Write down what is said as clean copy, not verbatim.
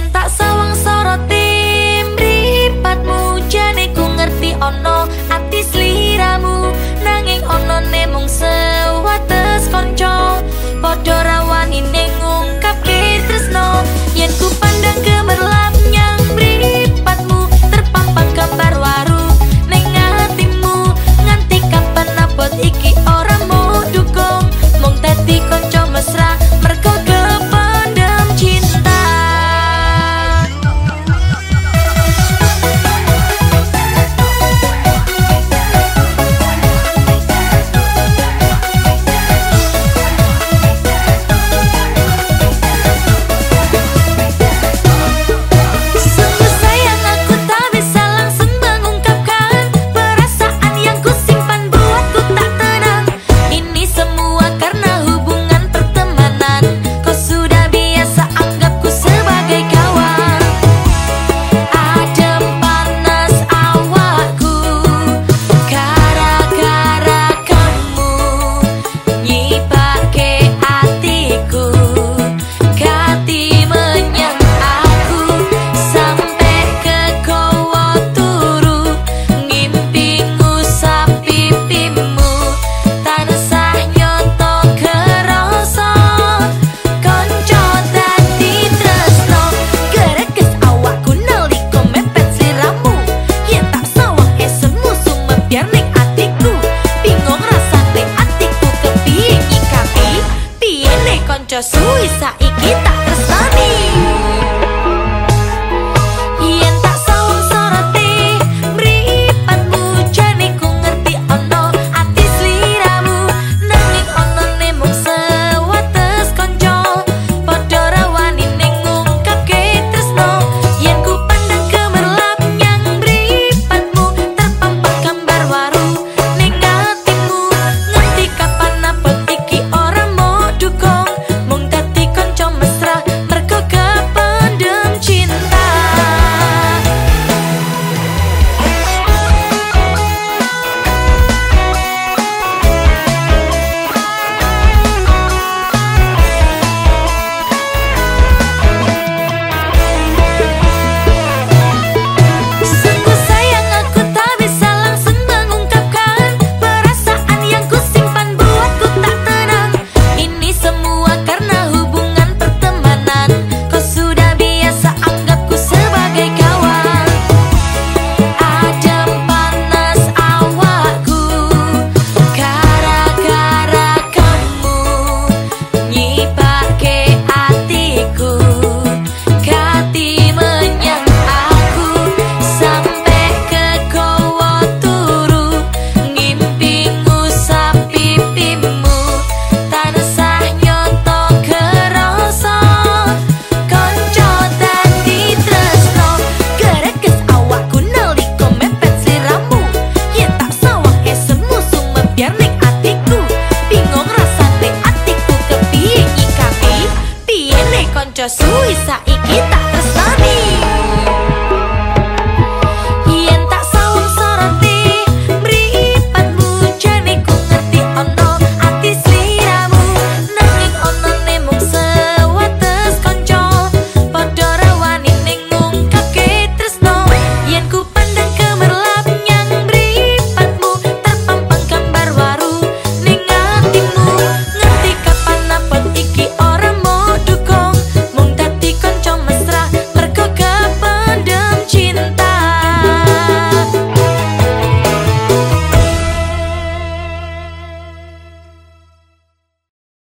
Yen tak sawang soroti mripatmu, jane ku ngerti ono ati sliramu, nanging ono nemung sewates kanca padha rawani ning ngungkapke tresno. Yen ku pandang gemerlap nyang mripatmu, terpampang gambar waru ning atimu, nganti kapan abot iki ora mau dukung, mung dadi kanca mesra mergo kependem cinta. Sungguh sayang aku tak bisa langsung mengungkapkan perasaan yang ku simpan buatku tak tenang. Ini semua karena hubungan pertemanan, kau sudah biasa anggapku sebagai kawan. Adem panas awakku gara-gara kamu, nyipake hatiku ganti menyang aku, sampai ke kowo turu ngimpi ngusap pipimu, tansah nyoto kerasa kanca dadi tresno. Gereges awakku nalika mepet sliramu, yen tak sawang esemu sumebyar ning atiku, bingung rasane atiku kepiye nyikapi, piye nek kanca suwi saiki tak tresnani. Yen tak sawang soroti mripatmu, jane ku ngerti ono ati sliramu, nanging ono nemung sewates kanca padha rawani ning ngungkapke tresno. Yen ku pandang gemerlap nyang mripatmu, terpampang gambar waru ning atimu, nganti kapan abot iki ora mau dukung, mung dadi kanca mesra mergo kependem cinta. Sungguh sayang aku tak bisa langsung mengungkapkan perasaan yang ku simpan buatku tak tenang. Ini semua karena hubungan pertemanan, kau sudah biasa anggapku sebagai kawan. Adem panas awakku gara-gara kamu, nyipake hatiku ganti menyang aku, sampai ke kowo turu ngimpi ngusap pipimu, tansah nyoto kerasa kanca dadi tresno. Gereges awakku nalika mepet sliramu, yen tak sawang esemu sumebyar ning atiku, bingung rasane atiku kepiye nyikapi, piye nek kanca suwi saiki